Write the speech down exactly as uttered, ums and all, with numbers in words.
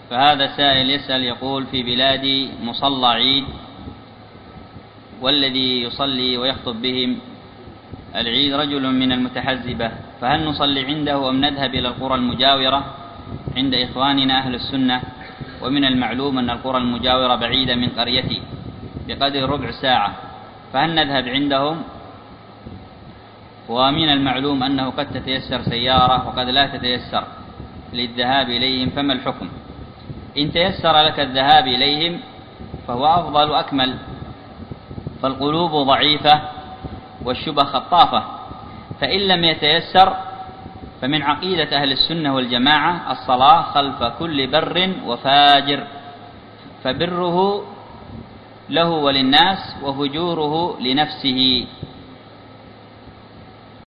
فهذا سائل يسأل يقول: في بلادي مصلى عيد، والذي يصلي ويخطب بهم العيد رجل من المتحزبة، فهل نصلي عنده أم نذهب إلى القرى المجاورة عند إخواننا أهل السنة؟ ومن المعلوم أن القرى المجاورة بعيدة من قريتي بقدر ربع ساعة، فهل نذهب عندهم؟ ومن المعلوم أنه قد تتيسر سيارة وقد لا تتيسر للذهاب إليهم، فما الحكم؟ إن تيسر لك الذهاب إليهم فهو أفضل وأكمل، فالقلوب ضعيفة والشبه خطافة، فإن لم يتيسر فمن عقيدة أهل السنة والجماعة الصلاة خلف كل بر وفاجر، فبره له وللناس وفجوره لنفسه،